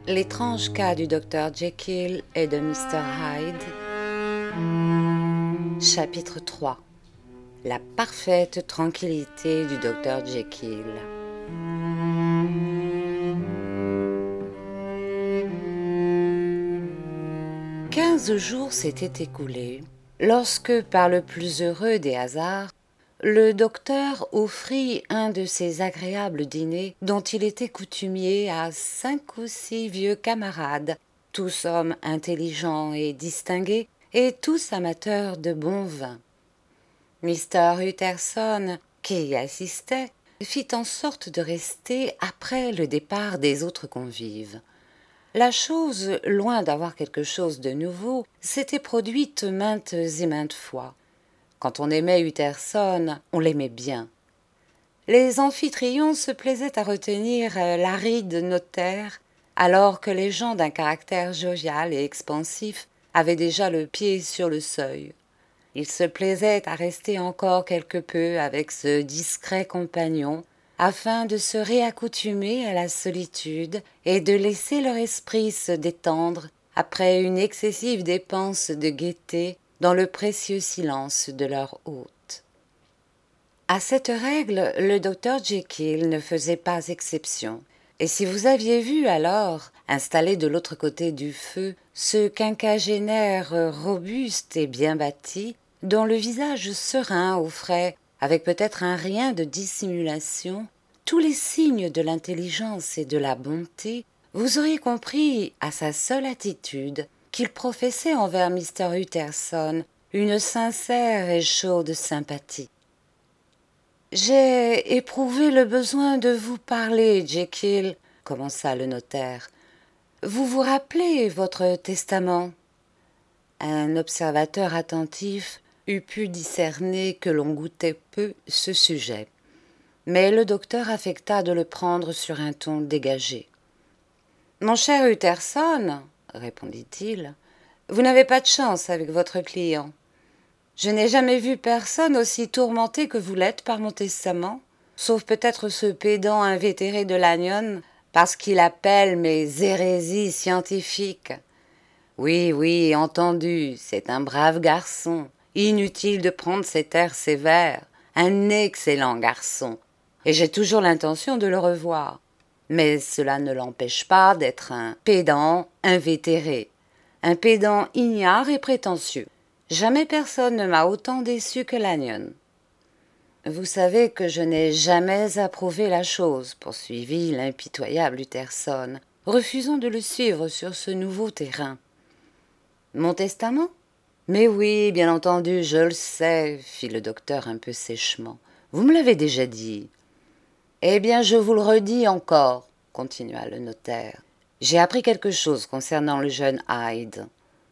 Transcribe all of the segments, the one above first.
L'étrange cas du docteur Jekyll et de Mr. Hyde. Chapitre 3. La parfaite tranquillité du docteur Jekyll. « 15 jours s'étaient écoulés lorsque, par le plus heureux des hasards, le docteur offrit un de ces agréables dîners dont il était coutumier à 5 ou 6 vieux camarades, tous hommes intelligents et distingués, et tous amateurs de bon vin. Mr. Utterson, qui y assistait, fit en sorte de rester après le départ des autres convives. La chose, loin d'avoir quelque chose de nouveau, s'était produite maintes et maintes fois. Quand on aimait Utterson, on l'aimait bien. Les amphitryon se plaisaient à retenir l'aride notaire, alors que les gens d'un caractère jovial et expansif avaient déjà le pied sur le seuil. Ils se plaisaient à rester encore quelque peu avec ce discret compagnon, afin de se réaccoutumer à la solitude et de laisser leur esprit se détendre après une excessive dépense de gaieté dans le précieux silence de leur hôte. À cette règle, le docteur Jekyll ne faisait pas exception, et si vous aviez vu alors, installé de l'autre côté du feu, ce quinquagénaire robuste et bien bâti, dont le visage serein offrait, avec peut-être un rien de dissimulation, tous les signes de l'intelligence et de la bonté, vous auriez compris, à sa seule attitude, qu'il professait envers Mr. Utterson une sincère et chaude sympathie. « J'ai éprouvé le besoin de vous parler, Jekyll, » commença le notaire. « Vous vous rappelez votre testament ?» Un observateur attentif eût pu discerner que l'on goûtait peu ce sujet. Mais le docteur affecta de le prendre sur un ton dégagé. « Mon cher Utterson, » répondit-il, « vous n'avez pas de chance avec votre client. Je n'ai jamais vu personne aussi tourmenté que vous l'êtes par mon testament, sauf peut-être ce pédant invétéré de Lanyon, parce qu'il appelle mes hérésies scientifiques. Oui, entendu, c'est un brave garçon. Inutile de prendre cet air sévère. Un excellent garçon. Et j'ai toujours l'intention de le revoir. Mais cela ne l'empêche pas d'être un pédant invétéré. Un pédant ignare et prétentieux. Jamais personne ne m'a autant déçu que Lanyon. Vous savez que je n'ai jamais approuvé la chose, poursuivit l'impitoyable Utterson, refusant de le suivre sur ce nouveau terrain. Mon testament ? Mais oui, bien entendu, je le sais, fit le docteur un peu sèchement. Vous me l'avez déjà dit. Eh bien, je vous le redis encore, continua le notaire. J'ai appris quelque chose concernant le jeune Hyde.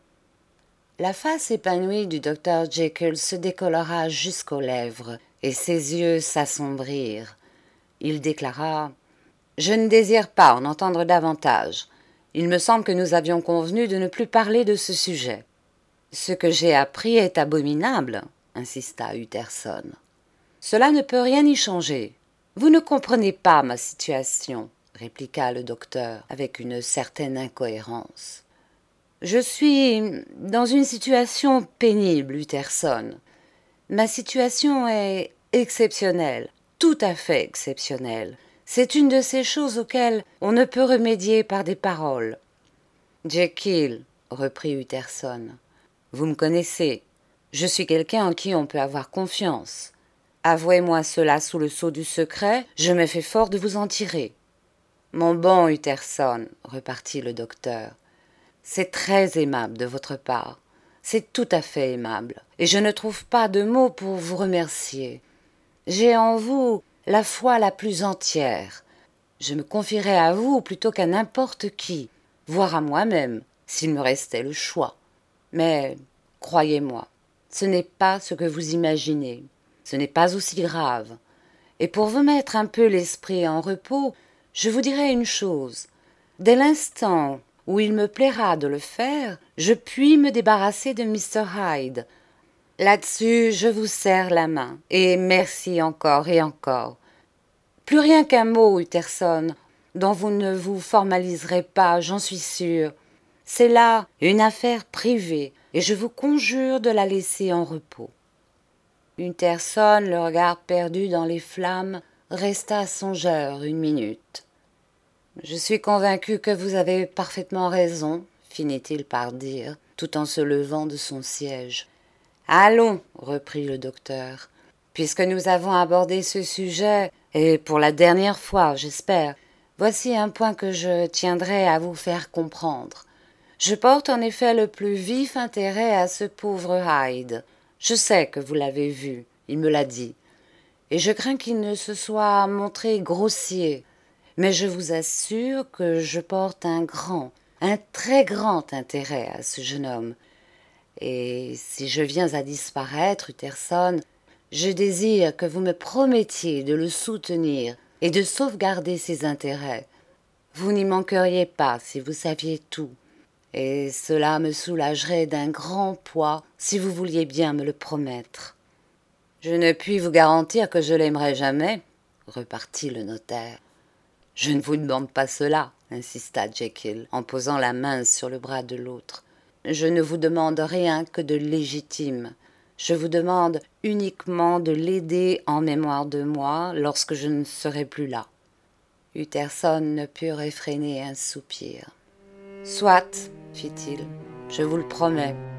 La face épanouie du docteur Jekyll se décolora jusqu'aux lèvres, et ses yeux s'assombrirent. Il déclara « Je ne désire pas en entendre davantage. Il me semble que nous avions convenu de ne plus parler de ce sujet. »« Ce que j'ai appris est abominable, » insista Utterson. « Cela ne peut rien y changer. Vous ne comprenez pas ma situation, » répliqua le docteur avec une certaine incohérence. « Je suis dans une situation pénible, Utterson. Ma situation est exceptionnelle, tout à fait exceptionnelle. C'est une de ces choses auxquelles on ne peut remédier par des paroles. »« Jekyll, » reprit Utterson, « vous me connaissez. Je suis quelqu'un en qui on peut avoir confiance. Avouez-moi cela sous le sceau du secret, je me fais fort de vous en tirer. »« Mon bon Utterson, » repartit le docteur, « c'est très aimable de votre part. C'est tout à fait aimable, et je ne trouve pas de mots pour vous remercier. J'ai en vous la foi la plus entière. Je me confierais à vous plutôt qu'à n'importe qui, voire à moi-même, s'il me restait le choix. Mais, croyez-moi, ce n'est pas ce que vous imaginez. Ce n'est pas aussi grave. Et pour vous mettre un peu l'esprit en repos, je vous dirai une chose. Dès l'instant où il me plaira de le faire, je puis me débarrasser de Mr. Hyde. Là-dessus, je vous serre la main, et merci encore et encore. Plus rien qu'un mot, Utterson. dont vous ne vous formaliserez pas, j'en suis sûre. C'est là une affaire privée, et je vous conjure de la laisser en repos. Utterson, le regard perdu dans les flammes, resta songeur 1 minute. « Je suis convaincu que vous avez parfaitement raison, » finit-il par dire, tout en se levant de son siège. « Allons, reprit le docteur, puisque nous avons abordé ce sujet, et pour la dernière fois, j'espère, voici un point que je tiendrai à vous faire comprendre. Je porte en effet le plus vif intérêt à ce pauvre Hyde. Je sais que vous l'avez vu, il me l'a dit, et je crains qu'il ne se soit montré grossier. Mais je vous assure que je porte un très grand intérêt à ce jeune homme. Et si je viens à disparaître, Utterson, je désire que vous me promettiez de le soutenir et de sauvegarder ses intérêts. Vous n'y manqueriez pas si vous saviez tout. Et cela me soulagerait d'un grand poids si vous vouliez bien me le promettre. »« Je ne puis vous garantir que je l'aimerai jamais, » repartit le notaire. « Je ne vous demande pas cela, » insista Jekyll, en posant la main sur le bras de l'autre. « Je ne vous demande rien que de légitime. Je vous demande uniquement de l'aider en mémoire de moi lorsque je ne serai plus là. » Utterson ne put réfréner un soupir. « Soit, fit-il, je vous le promets.